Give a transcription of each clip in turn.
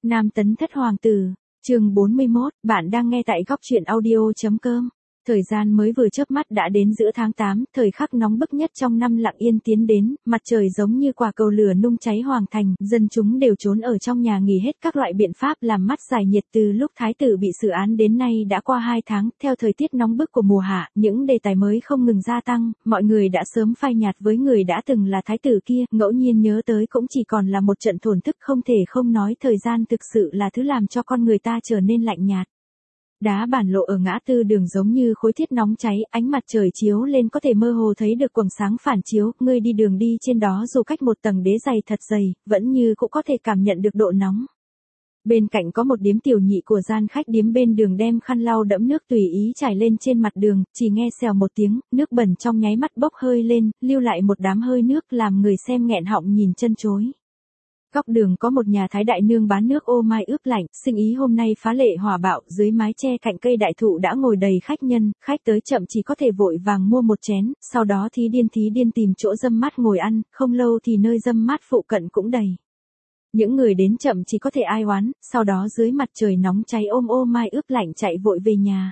Nam tấn thất hoàng tử, chương 41, bạn đang nghe tại góc truyện audio.com. Thời gian mới vừa chớp mắt đã đến giữa tháng 8, thời khắc nóng bức nhất trong năm lặng yên tiến đến, mặt trời giống như quả cầu lửa nung cháy hoàng thành, dân chúng đều trốn ở trong nhà nghỉ hết các loại biện pháp làm mát giải nhiệt. Từ lúc thái tử bị xử án đến nay đã qua 2 tháng, theo thời tiết nóng bức của mùa hạ, những đề tài mới không ngừng gia tăng, mọi người đã sớm phai nhạt với người đã từng là thái tử kia, ngẫu nhiên nhớ tới cũng chỉ còn là một trận thổn thức. Không thể không nói thời gian thực sự là thứ làm cho con người ta trở nên lạnh nhạt. Đá bản lộ ở ngã tư đường giống như khối thiết nóng cháy, ánh mặt trời chiếu lên có thể mơ hồ thấy được quầng sáng phản chiếu, người đi đường đi trên đó dù cách một tầng đế dày thật dày, vẫn như cũng có thể cảm nhận được độ nóng. Bên cạnh có một điếm tiểu nhị của gian khách điếm bên đường đem khăn lau đẫm nước tùy ý trải lên trên mặt đường, chỉ nghe xèo một tiếng, nước bẩn trong nháy mắt bốc hơi lên, lưu lại một đám hơi nước làm người xem nghẹn họng nhìn chân chối. Góc đường có một nhà thái đại nương bán nước ô mai ướp lạnh, sinh ý hôm nay phá lệ hỏa bạo, dưới mái che cạnh cây đại thụ đã ngồi đầy khách nhân, khách tới chậm chỉ có thể vội vàng mua một chén, sau đó thí điên tìm chỗ râm mát ngồi ăn, không lâu thì nơi râm mát phụ cận cũng đầy. Những người đến chậm chỉ có thể ai oán, sau đó dưới mặt trời nóng cháy ôm ô mai ướp lạnh chạy vội về nhà.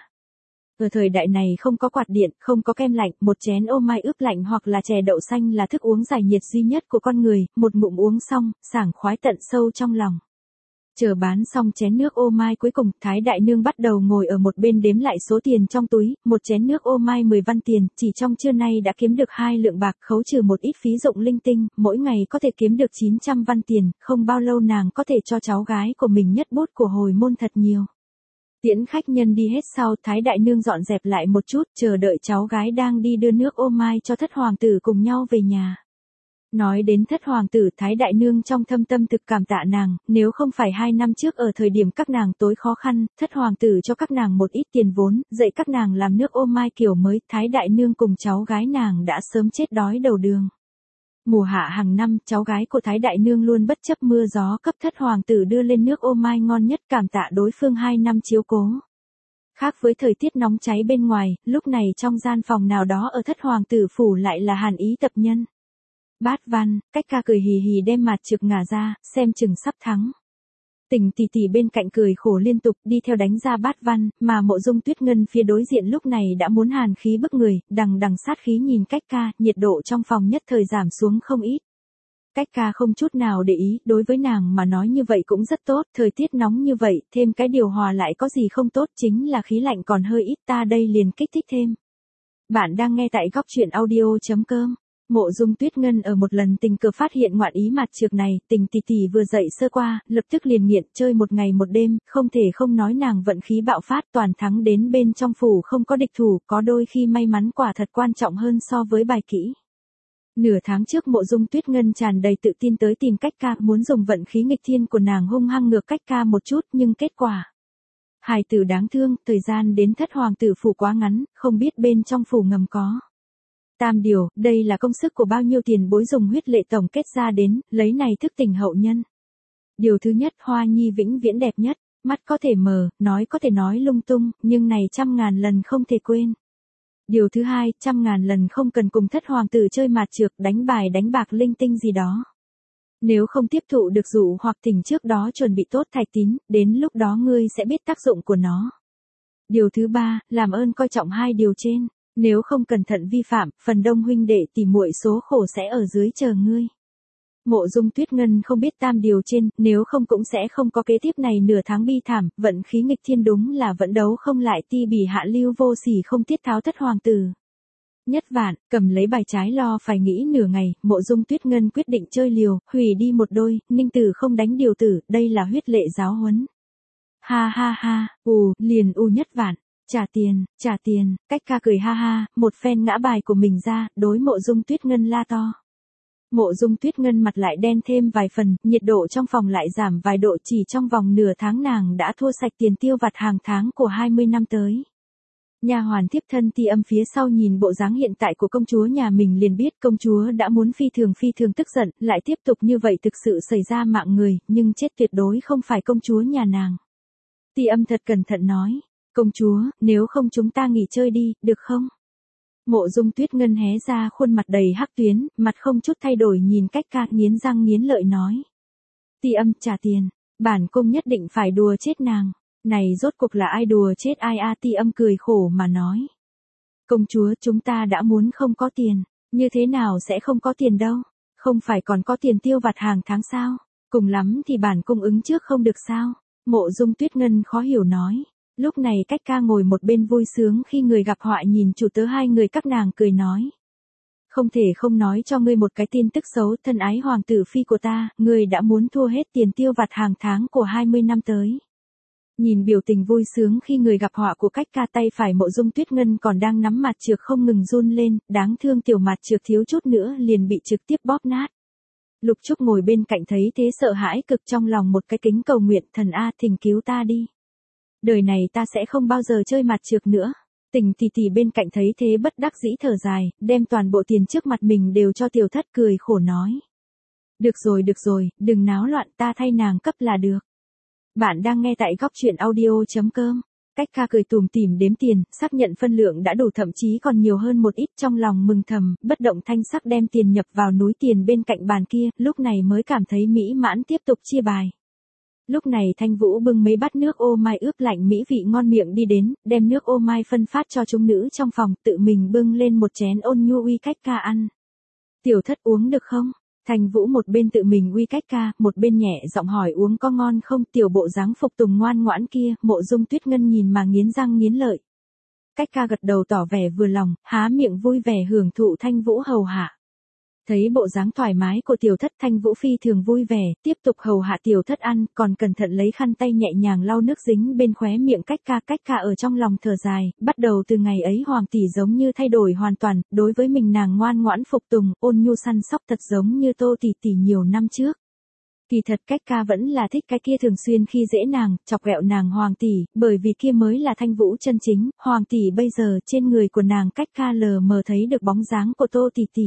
Ở thời đại này không có quạt điện, không có kem lạnh, một chén ô mai ướp lạnh hoặc là chè đậu xanh là thức uống giải nhiệt duy nhất của con người, một ngụm uống xong, sảng khoái tận sâu trong lòng. Chờ bán xong chén nước ô mai cuối cùng, thái đại nương bắt đầu ngồi ở một bên đếm lại số tiền trong túi, một chén nước ô mai 10 văn tiền, chỉ trong trưa nay đã kiếm được 2 lượng bạc, khấu trừ một ít phí dụng linh tinh, mỗi ngày có thể kiếm được 900 văn tiền, không bao lâu nàng có thể cho cháu gái của mình nhất bút của hồi môn thật nhiều. Tiễn khách nhân đi hết sau, thái đại nương dọn dẹp lại một chút, chờ đợi cháu gái đang đi đưa nước ô mai cho thất hoàng tử cùng nhau về nhà. Nói đến thất hoàng tử, thái đại nương trong thâm tâm thực cảm tạ nàng, nếu không phải 2 năm trước ở thời điểm các nàng tối khó khăn, thất hoàng tử cho các nàng một ít tiền vốn, dạy các nàng làm nước ô mai kiểu mới, thái đại nương cùng cháu gái nàng đã sớm chết đói đầu đường. Mùa hạ hàng năm, cháu gái của thái đại nương luôn bất chấp mưa gió cấp thất hoàng tử đưa lên nước ô mai ngon nhất, cảm tạ đối phương 2 năm chiếu cố. Khác với thời tiết nóng cháy bên ngoài, lúc này trong gian phòng nào đó ở thất hoàng tử phủ lại là hàn ý tập nhân. Bát Văn, cách ca cười hì hì đem mặt trực ngả ra, xem chừng sắp thắng. Tình tỷ tỷ bên cạnh cười khổ liên tục đi theo đánh ra Bát Văn, mà Mộ Dung Tuyết Ngân phía đối diện lúc này đã muốn hàn khí bức người, đằng sát khí nhìn cách ca, nhiệt độ trong phòng nhất thời giảm xuống không ít. Cách ca không chút nào để ý, đối với nàng mà nói như vậy cũng rất tốt, thời tiết nóng như vậy, thêm cái điều hòa lại có gì không tốt, chính là khí lạnh còn hơi ít, ta đây liền kích thích thêm. Bạn đang nghe tại góc truyện audio.com. Mộ Dung Tuyết Ngân ở một lần tình cờ phát hiện ngoạn ý mặt trược này, tình tỷ tỷ vừa dậy sơ qua, lập tức liền nghiện, chơi một ngày một đêm, không thể không nói nàng vận khí bạo phát, toàn thắng đến bên trong phủ không có địch thủ, có đôi khi may mắn quả thật quan trọng hơn so với bài kỹ. Nửa tháng trước Mộ Dung Tuyết Ngân tràn đầy tự tin tới tìm cách ca, muốn dùng vận khí nghịch thiên của nàng hung hăng ngược cách ca một chút, nhưng kết quả. Hài tử đáng thương, thời gian đến thất hoàng tử phủ quá ngắn, không biết bên trong phủ ngầm có. Tam điều, đây là công sức của bao nhiêu tiền bối dùng huyết lệ tổng kết ra đến, lấy này thức tỉnh hậu nhân. Điều thứ nhất, Hoa Nhi vĩnh viễn đẹp nhất, mắt có thể mờ, nói có thể nói lung tung, nhưng này 100.000 lần không thể quên. Điều thứ hai, 100.000 lần không cần cùng thất hoàng tử chơi mạt trược, đánh bài đánh bạc linh tinh gì đó. Nếu không tiếp thụ được dụ hoặc thỉnh trước đó chuẩn bị tốt thạch tín, đến lúc đó ngươi sẽ biết tác dụng của nó. Điều thứ ba, làm ơn coi trọng 2 điều trên. Nếu không cẩn thận vi phạm, phần đông huynh đệ tỉ muội số khổ sẽ ở dưới chờ ngươi. Mộ Dung Tuyết Ngân không biết tam điều trên, nếu không cũng sẽ không có kế tiếp này nửa tháng bi thảm, vận khí nghịch thiên đúng là vẫn đấu không lại ti bỉ hạ lưu vô sỉ không tiết tháo thất hoàng tử. Nhất vạn, cầm lấy bài trái lo phải nghĩ nửa ngày, Mộ Dung Tuyết Ngân quyết định chơi liều, hủy đi một đôi, ninh tử không đánh điều tử, đây là huyết lệ giáo huấn. Ha ha ha, liền nhất vạn. Trả tiền, cách ca cười ha ha, một phen ngã bài của mình ra, đối Mộ Dung Tuyết Ngân la to. Mộ Dung Tuyết Ngân mặt lại đen thêm vài phần, nhiệt độ trong phòng lại giảm vài độ, chỉ trong vòng nửa tháng nàng đã thua sạch tiền tiêu vặt hàng tháng của 20 năm tới. Nha hoàn tiếp thân Ti Âm phía sau nhìn bộ dáng hiện tại của công chúa nhà mình liền biết công chúa đã muốn phi thường tức giận, lại tiếp tục như vậy thực sự xảy ra mạng người, nhưng chết tuyệt đối không phải công chúa nhà nàng. Ti Âm thật cẩn thận nói. Công chúa, nếu không chúng ta nghỉ chơi đi, được không? Mộ Dung Tuyết Ngân hé ra khuôn mặt đầy hắc tuyến, mặt không chút thay đổi nhìn cách ca, nghiến răng nghiến lợi nói. Ti Âm, trả tiền. Bản cung nhất định phải đùa chết nàng. Này rốt cuộc là ai đùa chết ai a? Ti Âm cười khổ mà nói. Công chúa, chúng ta đã muốn không có tiền, như thế nào sẽ không có tiền đâu, không phải còn có tiền tiêu vặt hàng tháng sao, cùng lắm thì bản cung ứng trước không được sao? Mộ Dung Tuyết Ngân khó hiểu nói. Lúc này Cách Ca ngồi một bên vui sướng khi người gặp họa nhìn chủ tớ hai người các nàng cười nói. Không thể không nói cho ngươi một cái tin tức xấu, thân ái hoàng tử phi của ta, ngươi đã muốn thua hết tiền tiêu vặt hàng tháng của 20 năm tới. Nhìn biểu tình vui sướng khi người gặp họa của Cách Ca, tay phải Mộ Dung Tuyết Ngân còn đang nắm mặt trược không ngừng run lên, đáng thương tiểu mặt trược thiếu chút nữa liền bị trực tiếp bóp nát. Lục Trúc ngồi bên cạnh thấy thế sợ hãi cực, trong lòng một cái kính cầu nguyện, thần a thỉnh cứu ta đi. Đời này ta sẽ không bao giờ chơi mặt trược nữa. Tình tỷ tỷ bên cạnh thấy thế bất đắc dĩ thở dài, đem toàn bộ tiền trước mặt mình đều cho Tiểu Thất, cười khổ nói. Được rồi, đừng náo loạn, ta thay nàng cấp là được. Bạn đang nghe tại góc truyện audio.com. Cách Ca cười tủm tỉm đếm tiền, xác nhận phân lượng đã đủ, thậm chí còn nhiều hơn một ít, trong lòng mừng thầm, bất động thanh sắc đem tiền nhập vào núi tiền bên cạnh bàn kia, lúc này mới cảm thấy mỹ mãn tiếp tục chia bài. Lúc này Thanh Vũ bưng mấy bát nước ô mai ướp lạnh mỹ vị ngon miệng đi đến, đem nước ô mai phân phát cho chúng nữ trong phòng, tự mình bưng lên một chén ôn nhu uy Cách Ca ăn. Tiểu Thất uống được không? Thanh Vũ một bên tự mình uy Cách Ca, một bên nhẹ giọng hỏi uống có ngon không? Tiểu bộ dáng phục tùng ngoan ngoãn kia, Mộ Dung Tuyết Ngân nhìn mà nghiến răng nghiến lợi. Cách Ca gật đầu tỏ vẻ vừa lòng, há miệng vui vẻ hưởng thụ Thanh Vũ hầu hạ. Thấy bộ dáng thoải mái của Tiểu Thất, Thanh Vũ phi thường vui vẻ, tiếp tục hầu hạ Tiểu Thất ăn, còn cẩn thận lấy khăn tay nhẹ nhàng lau nước dính bên khóe miệng Cách Ca ở trong lòng thở dài, bắt đầu từ ngày ấy hoàng tỷ giống như thay đổi hoàn toàn, đối với mình nàng ngoan ngoãn phục tùng, ôn nhu săn sóc thật giống như Tô tỷ tỷ nhiều năm trước. Kỳ thật Cách Ca vẫn là thích cái kia thường xuyên khi dễ nàng, chọc ghẹo nàng hoàng tỷ, bởi vì kia mới là Thanh Vũ chân chính, hoàng tỷ bây giờ trên người của nàng Cách Ca lờ mờ thấy được bóng dáng của Tô tỷ tỷ.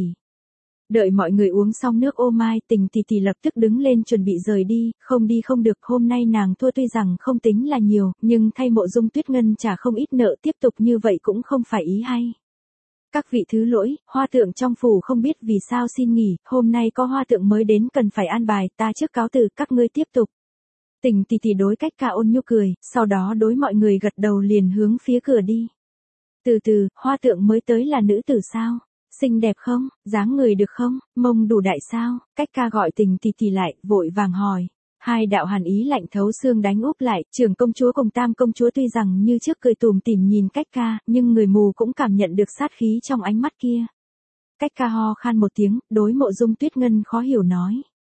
Đợi mọi người uống xong nước ô mai, Tình tỷ tỷ lập tức đứng lên chuẩn bị rời đi, không đi không được, hôm nay nàng thua tuy rằng không tính là nhiều, nhưng thay Mộ Dung Tuyết Ngân trả không ít nợ, tiếp tục như vậy cũng không phải ý hay. Các vị thứ lỗi, hoa tượng trong phủ không biết vì sao xin nghỉ, hôm nay có hoa tượng mới đến cần phải an bài, ta trước cáo từ, các ngươi tiếp tục. Tình tỷ tỷ đối Cách Ca ôn nhu cười, sau đó đối mọi người gật đầu liền hướng phía cửa đi. Từ từ, hoa tượng mới tới là nữ tử sao? Xinh đẹp không? Dáng người được không? Mông đủ đại sao? Cách Ca gọi Tình tỷ tỷ lại, vội vàng hỏi. Hai đạo hàn ý lạnh thấu xương đánh úp lại, trưởng công chúa cùng tam công chúa tuy rằng như trước cười tủm tỉm nhìn Cách Ca, nhưng người mù cũng cảm nhận được sát khí trong ánh mắt kia. Cách Ca ho khan một tiếng, đối Mộ Dung Tuyết Ngân khó hiểu nói.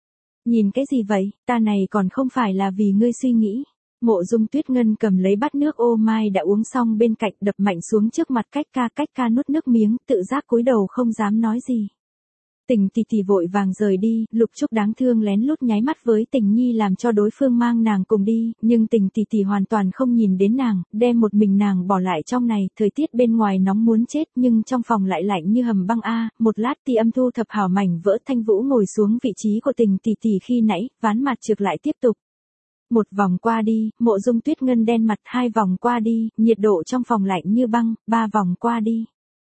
Nhìn cái gì vậy, ta này còn không phải là vì ngươi suy nghĩ. Mộ Dung Tuyết Ngân cầm lấy bát nước ô mai đã uống xong bên cạnh, đập mạnh xuống trước mặt Cách Ca nuốt nước miếng, tự giác cúi đầu không dám nói gì. Tình tỷ tỷ vội vàng rời đi, Lục Trúc đáng thương lén lút nháy mắt với Tình Nhi làm cho đối phương mang nàng cùng đi, nhưng Tình tỷ tỷ hoàn toàn không nhìn đến nàng, đem một mình nàng bỏ lại trong này, thời tiết bên ngoài nóng muốn chết nhưng trong phòng lại lạnh như hầm băng a. Một lát Ti Âm thu thập hảo mảnh vỡ, Thanh Vũ ngồi xuống vị trí của Tình tỷ tỷ khi nãy, ván mặt trược lại tiếp tục. Một vòng qua đi, Mộ Dung Tuyết Ngân đen mặt, hai vòng qua đi, nhiệt độ trong phòng lạnh như băng, ba vòng qua đi.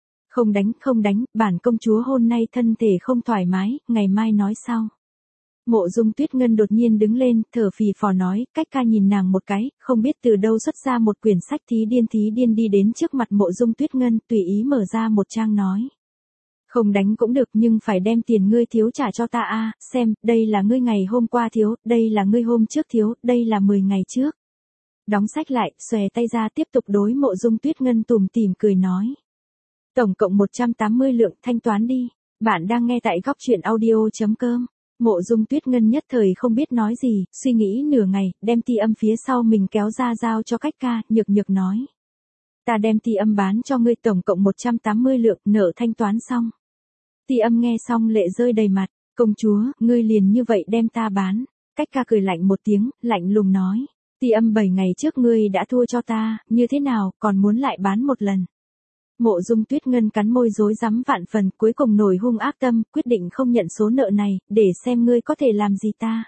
Không đánh, bản công chúa hôm nay thân thể không thoải mái, ngày mai nói sau. Mộ Dung Tuyết Ngân đột nhiên đứng lên, thở phì phò nói, Cách Ca nhìn nàng một cái, không biết từ đâu xuất ra một quyển sách thí điên đi đến trước mặt Mộ Dung Tuyết Ngân, tùy ý mở ra một trang nói. Không đánh cũng được nhưng phải đem tiền ngươi thiếu trả cho ta a. Xem, đây là ngươi ngày hôm qua thiếu, đây là ngươi hôm trước thiếu, đây là 10 ngày trước. Đóng sách lại, xòe tay ra tiếp tục đối Mộ Dung Tuyết Ngân tủm tỉm cười nói. Tổng cộng 180 lượng, thanh toán đi. Bạn đang nghe tại góc truyện audio.com. Mộ Dung Tuyết Ngân nhất thời không biết nói gì, suy nghĩ nửa ngày, đem Ti Âm phía sau mình kéo ra giao cho Cách Ca, nhược nói. Ta đem Ti Âm bán cho ngươi, tổng cộng 180 lượng, nợ thanh toán xong. Ti Âm nghe xong lệ rơi đầy mặt, công chúa, ngươi liền như vậy đem ta bán. Cách Ca cười lạnh một tiếng, lạnh lùng nói. Ti Âm 7 ngày trước ngươi đã thua cho ta, như thế nào, còn muốn lại bán một lần. Mộ Dung Tuyết Ngân cắn môi rối rắm vạn phần, cuối cùng nổi hung ác tâm, quyết định không nhận số nợ này, để xem ngươi có thể làm gì ta.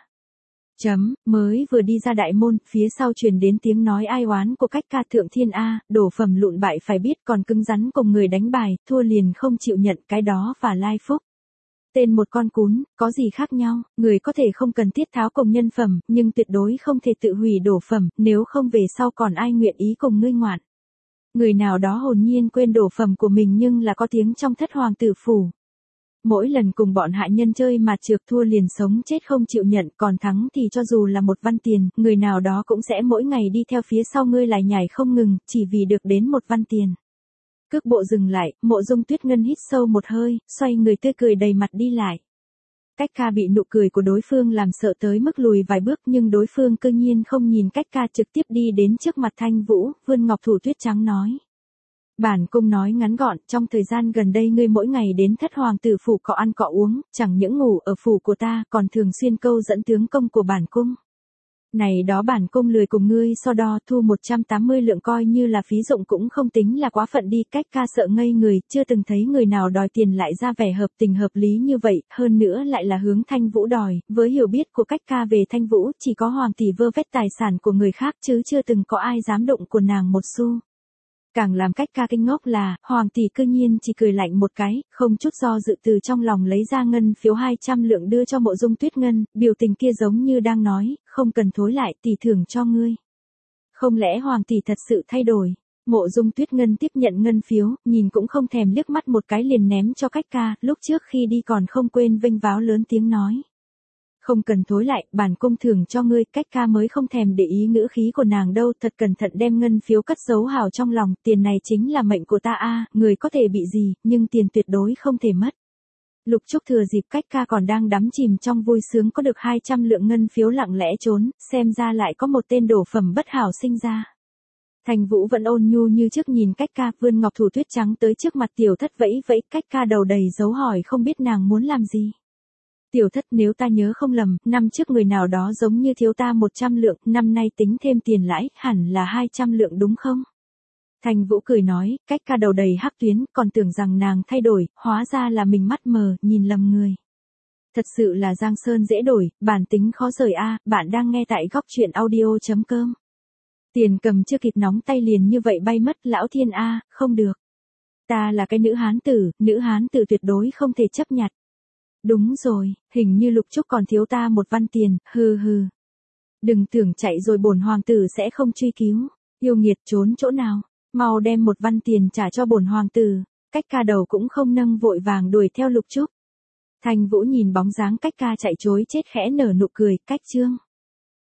Mới vừa đi ra đại môn, phía sau truyền đến tiếng nói ai oán của Cách Ca, thượng thiên a, đổ phẩm lụn bại phải biết, còn cứng rắn cùng người đánh bài, thua liền không chịu nhận, cái đó và lai phúc. Tên một con cún, có gì khác nhau, người có thể không cần thiết tháo cùng nhân phẩm, nhưng tuyệt đối không thể tự hủy đổ phẩm, nếu không về sau còn ai nguyện ý cùng ngươi ngoạn. Người nào đó hồn nhiên quên đổ phẩm của mình nhưng là có tiếng trong thất hoàng tử phủ. Mỗi lần cùng bọn hạ nhân chơi mà trượt thua liền sống chết không chịu nhận, còn thắng thì cho dù là một văn tiền, người nào đó cũng sẽ mỗi ngày đi theo phía sau ngươi lại nhảy không ngừng, chỉ vì được đến một văn tiền. Cước bộ dừng lại, Mộ Dung Tuyết Ngân hít sâu một hơi, xoay người tươi cười đầy mặt đi lại. Cách ca bị nụ cười của đối phương làm sợ tới mức lùi vài bước, nhưng đối phương cơ nhiên không nhìn cách ca, trực tiếp đi đến trước mặt Thanh Vũ, vươn ngọc thủ tuyết trắng nói. Bản cung nói ngắn gọn, trong thời gian gần đây ngươi mỗi ngày đến thất hoàng tử phủ cọ ăn cọ uống, chẳng những ngủ ở phủ của ta, còn thường xuyên câu dẫn tướng công của bản cung. Này đó bản cung lười cùng ngươi so đo, thu 180 lượng coi như là phí dụng cũng không tính là quá phận đi. Cách ca sợ ngây người, chưa từng thấy người nào đòi tiền lại ra vẻ hợp tình hợp lý như vậy, hơn nữa lại là hướng Thanh Vũ đòi. Với hiểu biết của cách ca về Thanh Vũ, chỉ có hoàng tỷ vơ vét tài sản của người khác chứ chưa từng có ai dám đụng của nàng một xu. Càng làm cách ca kinh ngốc là, hoàng tỷ cư nhiên chỉ cười lạnh một cái, không chút do dự từ trong lòng lấy ra ngân phiếu 200 lượng đưa cho Mộ Dung Tuyết Ngân, biểu tình kia giống như đang nói, không cần thối lại, tỷ thưởng cho ngươi. Không lẽ hoàng tỷ thật sự thay đổi? Mộ Dung Tuyết Ngân tiếp nhận ngân phiếu, nhìn cũng không thèm liếc mắt một cái liền ném cho cách ca, lúc trước khi đi còn không quên vênh váo lớn tiếng nói. Không cần thối lại, bản cung thưởng cho ngươi. Cách ca mới không thèm để ý ngữ khí của nàng đâu, thật cẩn thận đem ngân phiếu cất giấu hào trong lòng, tiền này chính là mệnh của ta a, người có thể bị gì, nhưng tiền tuyệt đối không thể mất. Lục Trúc thừa dịp cách ca còn đang đắm chìm trong vui sướng có được 200 lượng ngân phiếu lặng lẽ trốn, xem ra lại có một tên đổ phẩm bất hảo sinh ra. Thanh Vũ vẫn ôn nhu như trước nhìn cách ca, vươn ngọc thủ tuyết trắng tới trước mặt tiểu thất vẫy vẫy, cách ca đầu đầy dấu hỏi không biết nàng muốn làm gì. Tiểu thất, nếu ta nhớ không lầm, năm trước người nào đó giống như thiếu ta 100 lượng, năm nay tính thêm tiền lãi, hẳn là 200 lượng đúng không? Thanh Vũ cười nói, cách ca đầu đầy hắc tuyến, còn tưởng rằng nàng thay đổi, hóa ra là mình mắt mờ, nhìn lầm người. Thật sự là giang sơn dễ đổi, bản tính khó rời a. Bạn đang nghe tại góc truyện audio.com. Tiền cầm chưa kịp nóng tay liền như vậy bay mất, lão thiên a, không được. Ta là cái nữ hán tử tuyệt đối không thể chấp nhặt. Đúng rồi, hình như Lục Trúc còn thiếu ta một văn tiền, hừ hừ. Đừng tưởng chạy rồi bổn hoàng tử sẽ không truy cứu, yêu nghiệt trốn chỗ nào, mau đem một văn tiền trả cho bổn hoàng tử. Cách ca đầu cũng không nâng vội vàng đuổi theo Lục Trúc. Thanh Vũ nhìn bóng dáng cách ca chạy trối chết khẽ nở nụ cười, cách chương.